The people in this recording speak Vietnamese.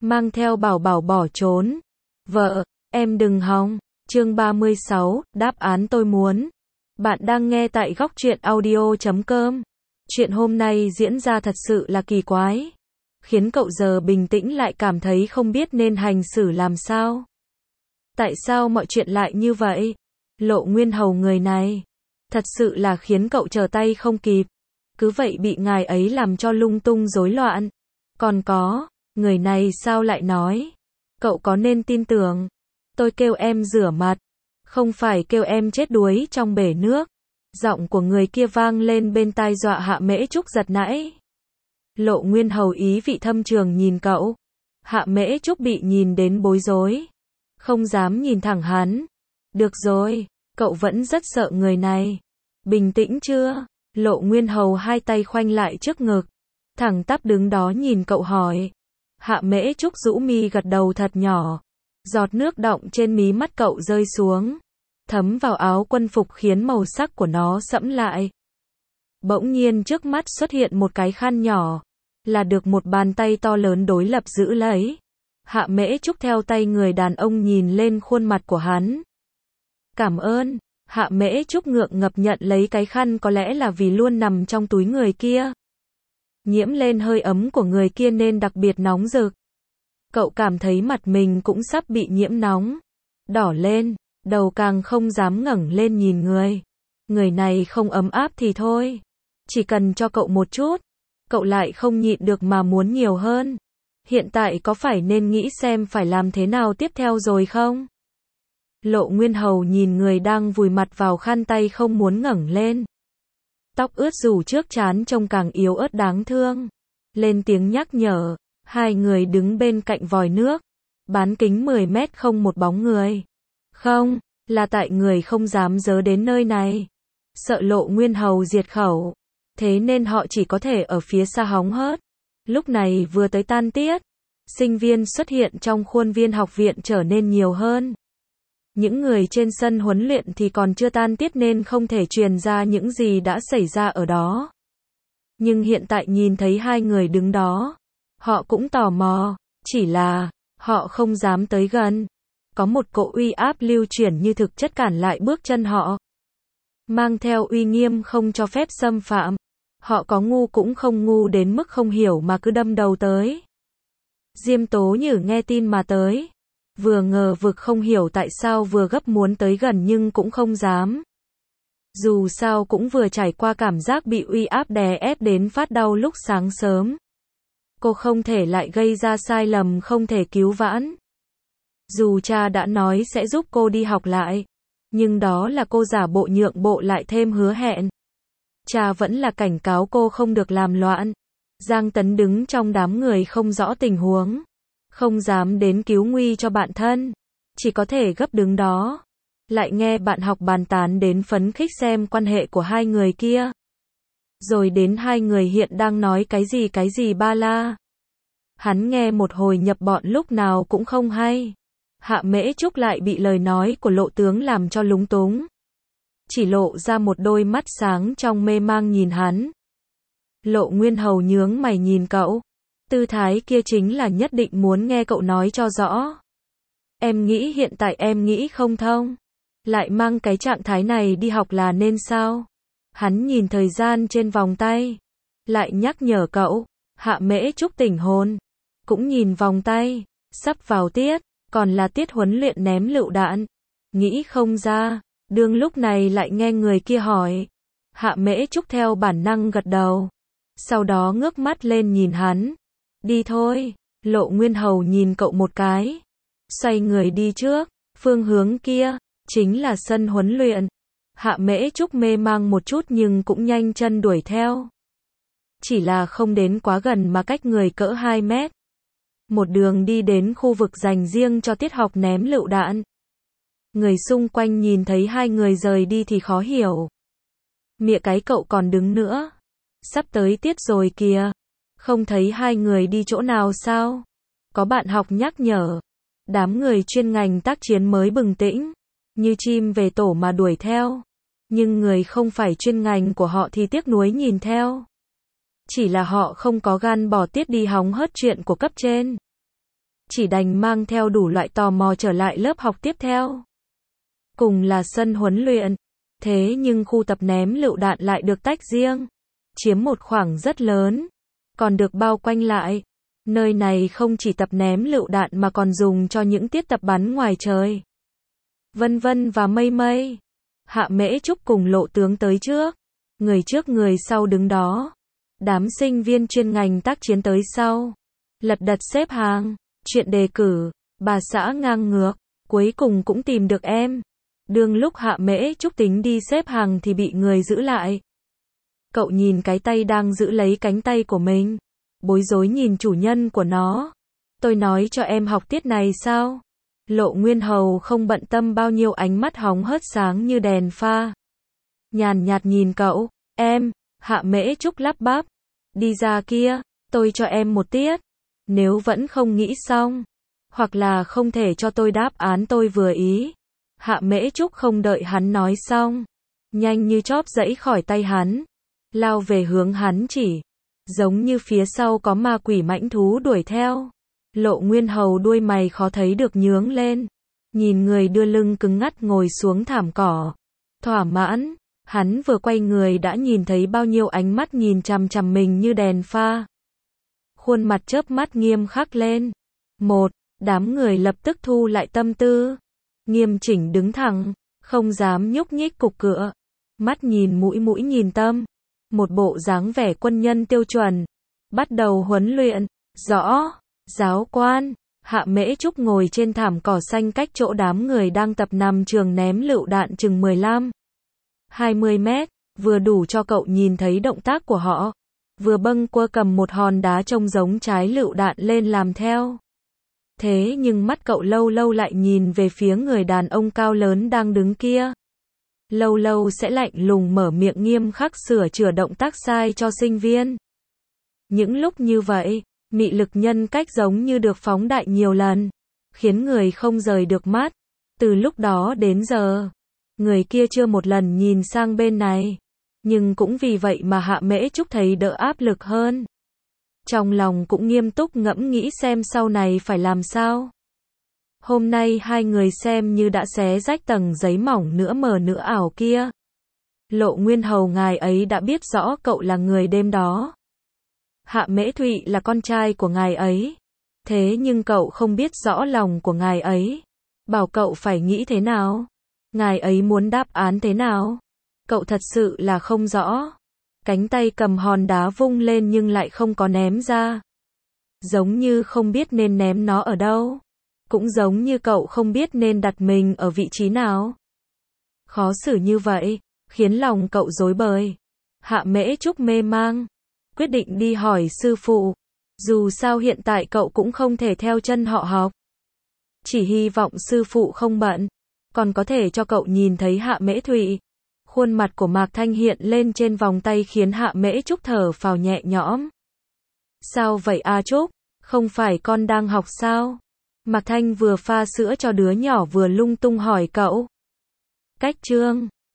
mang theo bảo bảo bỏ trốn. Vợ, em đừng hòng. Chương 36, đáp án tôi muốn. Bạn đang nghe tại góc truyện audio.com. Chuyện hôm nay diễn ra thật sự là kỳ quái, khiến cậu giờ bình tĩnh lại cảm thấy không biết nên hành xử làm sao. Tại sao mọi chuyện lại như vậy? Lộ Nguyên Hầu người này, thật sự là khiến cậu trở tay không kịp. Cứ vậy bị ngài ấy làm cho lung tung rối loạn. Còn có, người này sao lại nói? Cậu có nên tin tưởng? Tôi kêu em rửa mặt, không phải kêu em chết đuối trong bể nước. Giọng của người kia vang lên bên tai dọa Hạ Mễ Trúc giật nãy. Lộ Nguyên Hầu ý vị thâm trường nhìn cậu. Hạ Mễ Trúc bị nhìn đến bối rối, không dám nhìn thẳng hắn. Được rồi, cậu vẫn rất sợ người này. Bình tĩnh chưa? Lộ Nguyên Hầu hai tay khoanh lại trước ngực, thẳng tắp đứng đó nhìn cậu hỏi. Hạ Mễ Trúc rũ mi gật đầu thật nhỏ. Giọt nước đọng trên mí mắt cậu rơi xuống, thấm vào áo quân phục khiến màu sắc của nó sẫm lại. Bỗng nhiên trước mắt xuất hiện một cái khăn nhỏ, là được một bàn tay to lớn đối lập giữ lấy. Hạ Mễ Trúc theo tay người đàn ông nhìn lên khuôn mặt của hắn. Cảm ơn. Hạ Mễ Trúc ngượng ngập nhận lấy cái khăn, có lẽ là vì luôn nằm trong túi người kia, nhiễm lên hơi ấm của người kia nên đặc biệt nóng rực. Cậu cảm thấy mặt mình cũng sắp bị nhiễm nóng, đỏ lên, đầu càng không dám ngẩng lên nhìn người. Người này không ấm áp thì thôi, chỉ cần cho cậu một chút, cậu lại không nhịn được mà muốn nhiều hơn. Hiện tại có phải nên nghĩ xem phải làm thế nào tiếp theo rồi không? Lộ Nguyên Hầu nhìn người đang vùi mặt vào khăn tay không muốn ngẩng lên. Tóc ướt rủ trước trán trông càng yếu ớt đáng thương. Lên tiếng nhắc nhở. Hai người đứng bên cạnh vòi nước, bán kính 10 mét không một bóng người. Không, là tại người không dám dớ đến nơi này, sợ Lộ Nguyên Hầu diệt khẩu, thế nên họ chỉ có thể ở phía xa hóng hớt. Lúc này vừa tới tan tiết, sinh viên xuất hiện trong khuôn viên học viện trở nên nhiều hơn. Những người trên sân huấn luyện thì còn chưa tan tiết nên không thể truyền ra những gì đã xảy ra ở đó. Nhưng hiện tại nhìn thấy hai người đứng đó, họ cũng tò mò, chỉ là họ không dám tới gần. Có một cỗ uy áp lưu chuyển như thực chất cản lại bước chân họ, mang theo uy nghiêm không cho phép xâm phạm. Họ có ngu cũng không ngu đến mức không hiểu mà cứ đâm đầu tới. Diêm Tố Nhử nghe tin mà tới, vừa ngờ vực không hiểu tại sao, vừa gấp muốn tới gần nhưng cũng không dám. Dù sao cũng vừa trải qua cảm giác bị uy áp đè ép đến phát đau lúc sáng sớm. Cô không thể lại gây ra sai lầm không thể cứu vãn. Dù cha đã nói sẽ giúp cô đi học lại, nhưng đó là cô giả bộ nhượng bộ lại thêm hứa hẹn. Cha vẫn là cảnh cáo cô không được làm loạn. Giang Tấn đứng trong đám người không rõ tình huống, không dám đến cứu nguy cho bạn thân, chỉ có thể gấp đứng đó. Lại nghe bạn học bàn tán đến phấn khích xem quan hệ của hai người kia. Rồi đến hai người hiện đang nói cái gì ba la. Hắn nghe một hồi nhập bọn lúc nào cũng không hay. Hạ Mễ Trúc lại bị lời nói của Lộ tướng làm cho lúng túng, chỉ lộ ra một đôi mắt sáng trong mê mang nhìn hắn. Lộ Nguyên Hầu nhướng mày nhìn cậu, tư thái kia chính là nhất định muốn nghe cậu nói cho rõ. Em nghĩ hiện tại em nghĩ không thông, lại mang cái trạng thái này đi học là nên sao? Hắn nhìn thời gian trên vòng tay, lại nhắc nhở cậu. Hạ Mễ Trúc tỉnh hồn, cũng nhìn vòng tay, sắp vào tiết, còn là tiết huấn luyện ném lựu đạn. Nghĩ không ra, đương lúc này lại nghe người kia hỏi. Hạ Mễ Trúc theo bản năng gật đầu, sau đó ngước mắt lên nhìn hắn. Đi thôi. Lộ Nguyên Hầu nhìn cậu một cái, xoay người đi trước. Phương hướng kia chính là sân huấn luyện. Hạ Mễ Trúc mê mang một chút nhưng cũng nhanh chân đuổi theo. Chỉ là không đến quá gần mà cách người cỡ 2 mét. Một đường đi đến khu vực dành riêng cho tiết học ném lựu đạn. Người xung quanh nhìn thấy hai người rời đi thì khó hiểu. Mẹ cái cậu còn đứng nữa. Sắp tới tiết rồi kìa. Không thấy hai người đi chỗ nào sao? Có bạn học nhắc nhở. Đám người chuyên ngành tác chiến mới bừng tỉnh, như chim về tổ mà đuổi theo. Nhưng người không phải chuyên ngành của họ thì tiếc nuối nhìn theo. Chỉ là họ không có gan bỏ tiết đi hóng hớt chuyện của cấp trên. chỉ đành mang theo đủ loại tò mò trở lại lớp học tiếp theo. Cùng là sân huấn luyện, thế nhưng khu tập ném lựu đạn lại được tách riêng, chiếm một khoảng rất lớn, còn được bao quanh lại. Nơi này không chỉ tập ném lựu đạn mà còn dùng cho những tiết tập bắn ngoài trời. Vân Vân và Mây Mây, Hạ Mễ Trúc cùng Lộ Tướng tới trước người sau đứng đó. Đám sinh viên chuyên ngành tác chiến tới sau, lật đật xếp hàng, chuyện đề cử, bà xã ngang ngược, cuối cùng cũng tìm được em. Đương lúc Hạ Mễ Trúc tính đi xếp hàng thì bị người giữ lại. Cậu nhìn cái tay đang giữ lấy cánh tay của mình, bối rối nhìn chủ nhân của nó. Tôi nói cho em học tiết này sao? Lộ Nguyên Hầu không bận tâm bao nhiêu, ánh mắt hóng hớt sáng như đèn pha. Nhàn nhạt nhìn cậu, em, Hạ Mễ Trúc lắp bắp. Đi ra kia, tôi cho em một tiết. Nếu vẫn không nghĩ xong, hoặc là không thể cho tôi đáp án tôi vừa ý. Hạ Mễ Trúc không đợi hắn nói xong, nhanh như chóp giãy khỏi tay hắn, lao về hướng hắn chỉ, giống như phía sau có ma quỷ mãnh thú đuổi theo. Lộ Nguyên Hầu đuôi mày khó thấy được nhướng lên, nhìn người đưa lưng cứng ngắc ngồi xuống thảm cỏ. Thỏa mãn, hắn vừa quay người đã nhìn thấy bao nhiêu ánh mắt nhìn chằm chằm mình như đèn pha. Khuôn mặt chớp mắt nghiêm khắc lên. Đám người lập tức thu lại tâm tư, nghiêm chỉnh đứng thẳng, không dám nhúc nhích cục cựa, mắt nhìn mũi mũi nhìn tâm, một bộ dáng vẻ quân nhân tiêu chuẩn. Bắt đầu huấn luyện. Rõ. Giáo quan. Hạ Mễ Trúc ngồi trên thảm cỏ xanh cách chỗ đám người đang tập nằm trường ném lựu đạn chừng 15-20 mét, vừa đủ cho cậu nhìn thấy động tác của họ, vừa bâng quơ cầm một hòn đá trông giống trái lựu đạn lên làm theo. Thế nhưng mắt cậu lâu lâu lại nhìn về phía người đàn ông cao lớn đang đứng kia. Lâu lâu sẽ lạnh lùng mở miệng nghiêm khắc sửa chữa động tác sai cho sinh viên. Những lúc như vậy, mị lực nhân cách giống như được phóng đại nhiều lần, khiến người không rời được mắt. Từ lúc đó đến giờ, người kia chưa một lần nhìn sang bên này, nhưng cũng vì vậy mà Hạ Mễ Trúc thấy đỡ áp lực hơn. Trong lòng cũng nghiêm túc ngẫm nghĩ xem sau này phải làm sao. Hôm nay hai người xem như đã xé rách tầng giấy mỏng nửa mờ nửa ảo kia. Lộ Nguyên Hầu ngài ấy đã biết rõ cậu là người đêm đó. Hạ Mễ Thụy là con trai của ngài ấy. Thế nhưng cậu không biết rõ lòng của ngài ấy. Bảo cậu phải nghĩ thế nào? Ngài ấy muốn đáp án thế nào? Cậu thật sự là không rõ. Cánh tay cầm hòn đá vung lên nhưng lại không có ném ra. Giống như không biết nên ném nó ở đâu. Cũng giống như cậu không biết nên đặt mình ở vị trí nào. Khó xử như vậy, khiến lòng cậu rối bời. Hạ Mễ Trúc mê mang, quyết định đi hỏi sư phụ. Dù sao hiện tại cậu cũng không thể theo chân họ học. Chỉ hy vọng sư phụ không bận, còn có thể cho cậu nhìn thấy Hạ Mễ Thụy. Khuôn mặt của Mạc Thanh hiện lên trên vòng tay khiến Hạ Mễ Trúc thở phào nhẹ nhõm. Sao vậy A Trúc? Không phải con đang học sao? Mạc Thanh vừa pha sữa cho đứa nhỏ vừa lung tung hỏi cậu. Cách chương